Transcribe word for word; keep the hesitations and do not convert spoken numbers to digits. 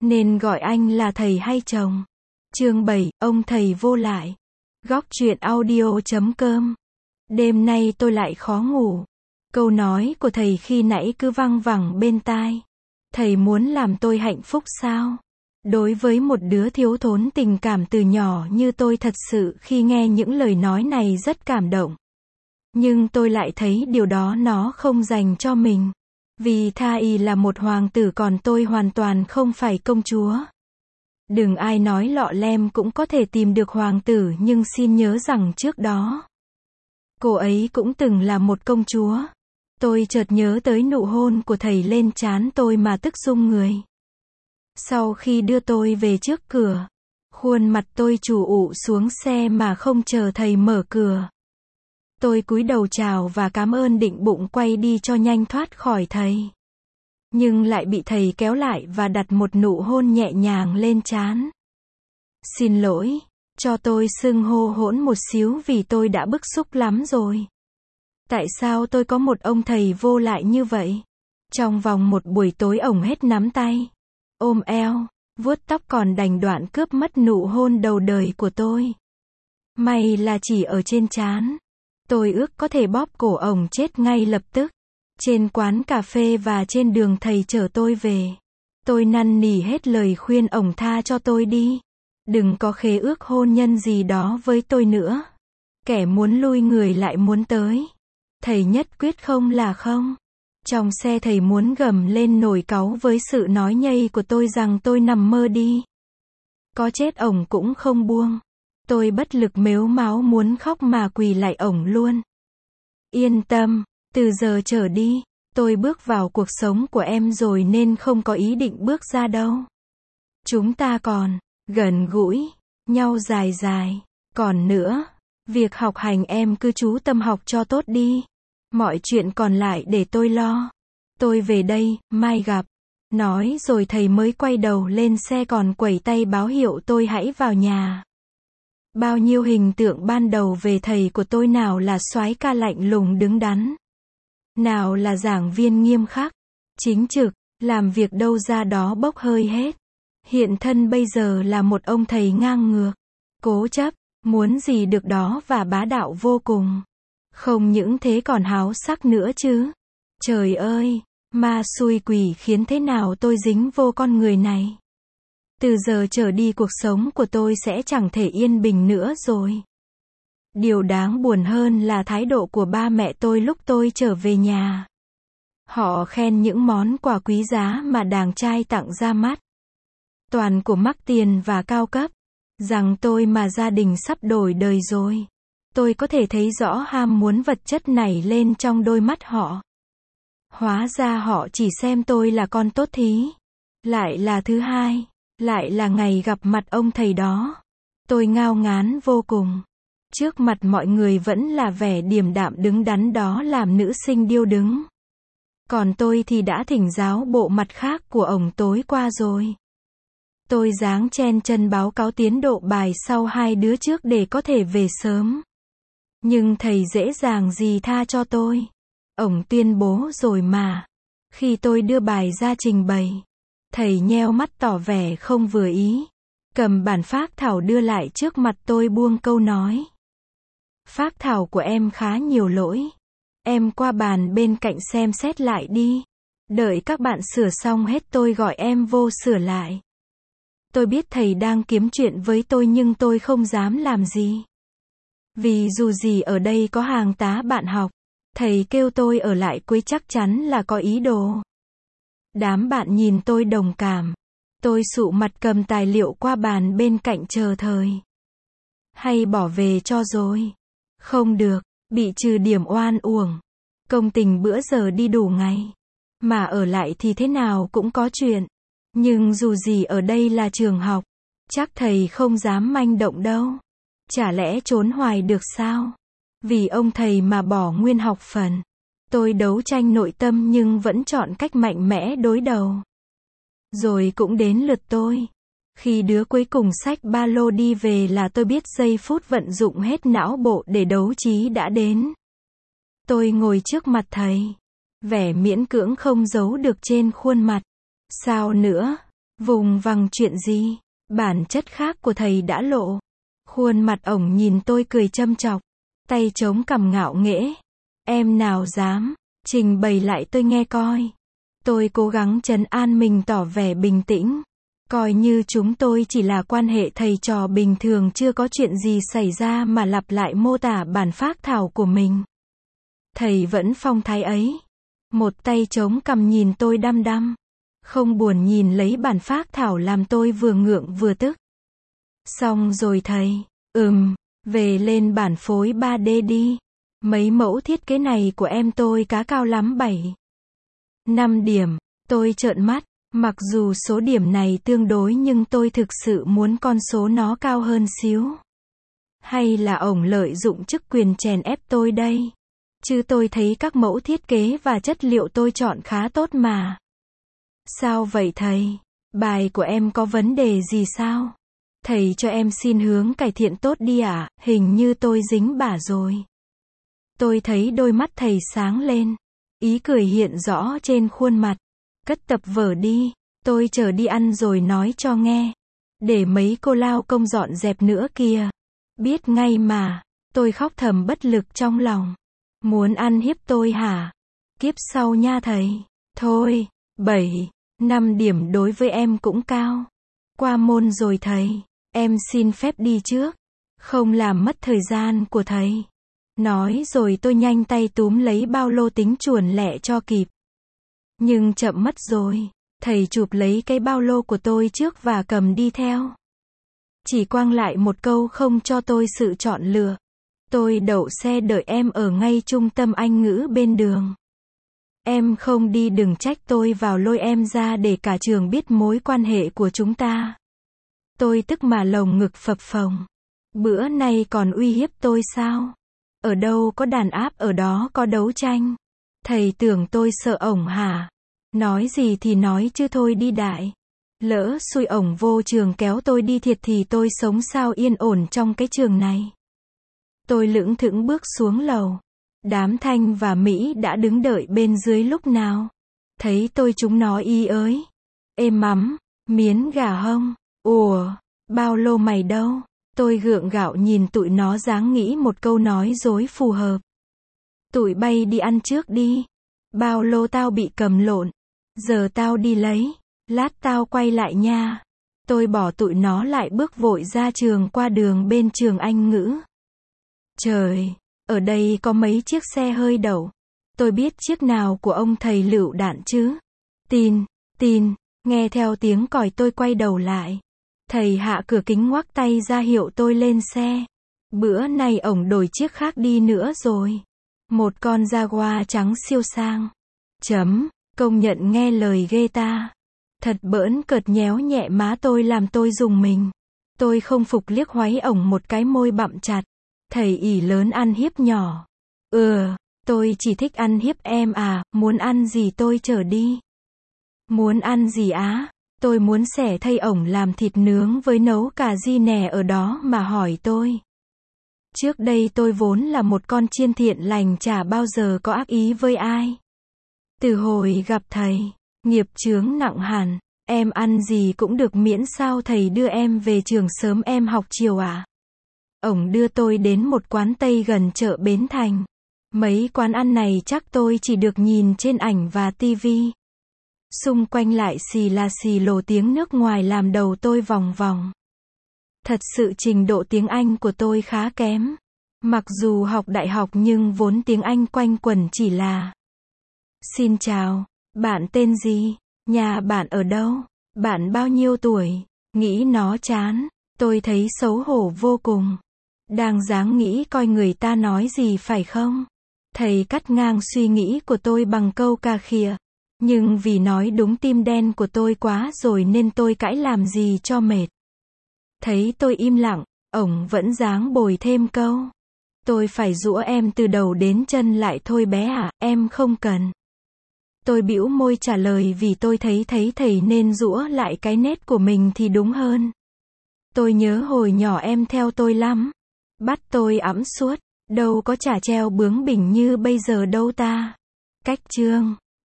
Nên gọi anh là thầy hay chồng? Chương bảy, ông thầy vô lại. Góc truyện audio chấm com. Đêm nay tôi lại khó ngủ. Câu nói của thầy khi nãy cứ văng vẳng bên tai. Thầy muốn làm tôi hạnh phúc sao? Đối với một đứa thiếu thốn tình cảm từ nhỏ như tôi, thật sự khi nghe những lời nói này rất cảm động. Nhưng tôi lại thấy điều đó nó không dành cho mình. Vì Tha Y là một hoàng tử, còn tôi hoàn toàn không phải công chúa. Đừng ai nói lọ lem cũng có thể tìm được hoàng tử, nhưng xin nhớ rằng trước đó cô ấy cũng từng là một công chúa. Tôi chợt nhớ tới nụ hôn của thầy lên trán tôi mà tức run người. Sau khi đưa tôi về trước cửa, khuôn mặt tôi trù ụ xuống xe mà không chờ thầy mở cửa. Tôi cúi đầu chào và cảm ơn, định bụng quay đi cho nhanh thoát khỏi thầy. Nhưng lại bị thầy kéo lại và đặt một nụ hôn nhẹ nhàng lên trán. Xin lỗi, cho tôi xưng hô hỗn một xíu vì tôi đã bức xúc lắm rồi. Tại sao tôi có một ông thầy vô lại như vậy? Trong vòng một buổi tối ổng hết nắm tay, ôm eo, vuốt tóc, còn đành đoạn cướp mất nụ hôn đầu đời của tôi. May là chỉ ở trên trán. Tôi ước có thể bóp cổ ổng chết ngay lập tức. Trên quán cà phê và trên đường thầy chở tôi về, tôi năn nỉ hết lời khuyên ổng tha cho tôi đi. Đừng có khế ước hôn nhân gì đó với tôi nữa. Kẻ muốn lui người lại muốn tới. Thầy nhất quyết không là không. Trong xe thầy muốn gầm lên nổi cáu với sự nói nhây của tôi rằng tôi nằm mơ đi. Có chết ổng cũng không buông. Tôi bất lực mếu máo muốn khóc mà quỳ lại ổng luôn. Yên tâm, từ giờ trở đi, tôi bước vào cuộc sống của em rồi nên không có ý định bước ra đâu. Chúng ta còn gần gũi nhau dài dài. Còn nữa, việc học hành em cứ chú tâm học cho tốt đi. Mọi chuyện còn lại để tôi lo. Tôi về đây, mai gặp. Nói rồi thầy mới quay đầu lên xe, còn quẩy tay báo hiệu tôi hãy vào nhà. Bao nhiêu hình tượng ban đầu về thầy của tôi, nào là soái ca lạnh lùng đứng đắn, nào là giảng viên nghiêm khắc, chính trực, làm việc đâu ra đó bốc hơi hết. Hiện thân bây giờ là một ông thầy ngang ngược, cố chấp, muốn gì được đó và bá đạo vô cùng. Không những thế còn háo sắc nữa chứ. Trời ơi, ma xui quỷ khiến thế nào tôi dính vô con người này. Từ giờ trở đi cuộc sống của tôi sẽ chẳng thể yên bình nữa rồi. Điều đáng buồn hơn là thái độ của ba mẹ tôi lúc tôi trở về nhà. Họ khen những món quà quý giá mà đàng trai tặng ra mắt, toàn của mắc tiền và cao cấp, rằng tôi mà gia đình sắp đổi đời rồi. Tôi có thể thấy rõ ham muốn vật chất nảy lên trong đôi mắt họ. Hóa ra họ chỉ xem tôi là con tốt thí. Lại là thứ hai, lại là ngày gặp mặt ông thầy đó. Tôi ngao ngán vô cùng. Trước mặt mọi người vẫn là vẻ điềm đạm đứng đắn đó, làm nữ sinh điêu đứng. Còn tôi thì đã thỉnh giáo bộ mặt khác của ổng tối qua rồi. Tôi giáng chen chân báo cáo tiến độ bài sau hai đứa trước để có thể về sớm. Nhưng thầy dễ dàng gì tha cho tôi. Ổng tuyên bố rồi mà. Khi tôi đưa bài ra trình bày, thầy nheo mắt tỏ vẻ không vừa ý. Cầm bản phác thảo đưa lại trước mặt tôi, buông câu nói: phác thảo của em khá nhiều lỗi. Em qua bàn bên cạnh xem xét lại đi. Đợi các bạn sửa xong hết tôi gọi em vô sửa lại. Tôi biết thầy đang kiếm chuyện với tôi nhưng tôi không dám làm gì. Vì dù gì ở đây có hàng tá bạn học. Thầy kêu tôi ở lại cuối chắc chắn là có ý đồ. Đám bạn nhìn tôi đồng cảm. Tôi sụ mặt cầm tài liệu qua bàn bên cạnh chờ thời. Hay bỏ về cho rồi. Không được, bị trừ điểm oan uổng. Công tình bữa giờ đi đủ ngày. Mà ở lại thì thế nào cũng có chuyện. Nhưng dù gì ở đây là trường học. Chắc thầy không dám manh động đâu. Chả lẽ trốn hoài được sao? Vì ông thầy mà bỏ nguyên học phần. Tôi đấu tranh nội tâm nhưng vẫn chọn cách mạnh mẽ đối đầu. Rồi cũng đến lượt tôi. Khi đứa cuối cùng xách ba lô đi về là tôi biết giây phút vận dụng hết não bộ để đấu trí đã đến. Tôi ngồi trước mặt thầy. Vẻ miễn cưỡng không giấu được trên khuôn mặt. Sao nữa? Vùng vằng chuyện gì? Bản chất khác của thầy đã lộ. Khuôn mặt ổng nhìn tôi cười châm chọc. Tay chống cằm ngạo nghễ. Em nào dám. Trình bày lại tôi nghe coi. Tôi cố gắng trấn an mình tỏ vẻ bình tĩnh. Coi như chúng tôi chỉ là quan hệ thầy trò bình thường, chưa có chuyện gì xảy ra mà lặp lại mô tả bản phác thảo của mình. Thầy vẫn phong thái ấy. Một tay chống cằm nhìn tôi đăm đăm. Không buồn nhìn lấy bản phác thảo làm tôi vừa ngượng vừa tức. Xong rồi thầy. Ừm, về lên bản phối ba D đi. Mấy mẫu thiết kế này của em tôi cá cao lắm bảy. năm điểm. Tôi trợn mắt. Mặc dù số điểm này tương đối nhưng tôi thực sự muốn con số nó cao hơn xíu. Hay là ổng lợi dụng chức quyền chèn ép tôi đây? Chứ tôi thấy các mẫu thiết kế và chất liệu tôi chọn khá tốt mà. Sao vậy thầy? Bài của em có vấn đề gì sao? Thầy cho em xin hướng cải thiện tốt đi ạ, à? Hình như tôi dính bả rồi. Tôi thấy đôi mắt thầy sáng lên. Ý cười hiện rõ trên khuôn mặt. Cất tập vở đi, tôi chờ đi ăn rồi nói cho nghe. Để mấy cô lao công dọn dẹp nữa kìa. Biết ngay mà, tôi khóc thầm bất lực trong lòng. Muốn ăn hiếp tôi hả? Kiếp sau nha thầy. Thôi, bảy, năm điểm đối với em cũng cao. Qua môn rồi thầy, em xin phép đi trước. Không làm mất thời gian của thầy. Nói rồi tôi nhanh tay túm lấy bao lô tính chuồn lẹ cho kịp. Nhưng chậm mất rồi. Thầy chụp lấy cái bao lô của tôi trước và cầm đi theo. Chỉ quăng lại một câu không cho tôi sự chọn lựa. Tôi đậu xe đợi em ở ngay trung tâm Anh ngữ bên đường. Em không đi đừng trách tôi vào lôi em ra để cả trường biết mối quan hệ của chúng ta. Tôi tức mà lồng ngực phập phồng. Bữa nay còn uy hiếp tôi sao? Ở đâu có đàn áp ở đó có đấu tranh. Thầy tưởng tôi sợ ổng hả? Nói gì thì nói chứ thôi đi đại. Lỡ xui ổng vô trường kéo tôi đi thiệt thì tôi sống sao yên ổn trong cái trường này. Tôi lững thững bước xuống lầu. Đám Thanh và Mỹ đã đứng đợi bên dưới lúc nào. Thấy tôi chúng nó y ới. Êm mắm, miến gà hông. Ủa, bao lô mày đâu? Tôi gượng gạo nhìn tụi nó dáng nghĩ một câu nói dối phù hợp. Tụi bay đi ăn trước đi. Bao lô tao bị cầm lộn. Giờ tao đi lấy. Lát tao quay lại nha. Tôi bỏ tụi nó lại bước vội ra trường qua đường bên trường Anh ngữ. Trời, ở đây có mấy chiếc xe hơi đậu. Tôi biết chiếc nào của ông thầy lựu đạn chứ. Tin, tin, nghe theo tiếng còi tôi quay đầu lại. Thầy hạ cửa kính ngoắc tay ra hiệu tôi lên xe. Bữa nay ổng đổi chiếc khác đi nữa rồi. Một con Jaguar trắng siêu sang. Chấm, công nhận nghe lời ghê ta. Thật bỡn cợt nhéo nhẹ má tôi làm tôi rùng mình. Tôi không phục liếc hoáy ổng một cái môi bặm chặt. Thầy ỷ lớn ăn hiếp nhỏ. Ừ, tôi chỉ thích ăn hiếp em à, muốn ăn gì tôi chở đi. Muốn ăn gì á? Tôi muốn xẻ thây ổng làm thịt nướng với nấu cà ri nè ở đó mà hỏi tôi. Trước đây tôi vốn là một con chiên thiện lành chả bao giờ có ác ý với ai. Từ hồi gặp thầy, nghiệp chướng nặng hẳn, em ăn gì cũng được miễn sao thầy đưa em về trường sớm em học chiều à. Ổng đưa tôi đến một quán Tây gần chợ Bến Thành. Mấy quán ăn này chắc tôi chỉ được nhìn trên ảnh và tivi. Xung quanh lại xì là xì lồ tiếng nước ngoài làm đầu tôi vòng vòng. Thật sự trình độ tiếng Anh của tôi khá kém. Mặc dù học đại học nhưng vốn tiếng Anh quanh quẩn chỉ là xin chào, bạn tên gì? Nhà bạn ở đâu? Bạn bao nhiêu tuổi? Nghĩ nó chán. Tôi thấy xấu hổ vô cùng. Đang dáng nghĩ coi người ta nói gì phải không? Thầy cắt ngang suy nghĩ của tôi bằng câu cà khịa. Nhưng vì nói đúng tim đen của tôi quá rồi nên tôi cãi làm gì cho mệt. Thấy tôi im lặng, ổng vẫn dáng bồi thêm câu. Tôi phải giũa em từ đầu đến chân lại thôi bé ạ, à, em không cần. Tôi bĩu môi trả lời vì tôi thấy thấy thầy nên giũa lại cái nét của mình thì đúng hơn. Tôi nhớ hồi nhỏ em theo tôi lắm. Bắt tôi ẵm suốt, đâu có chả treo bướng bỉnh như bây giờ đâu ta. Cách chương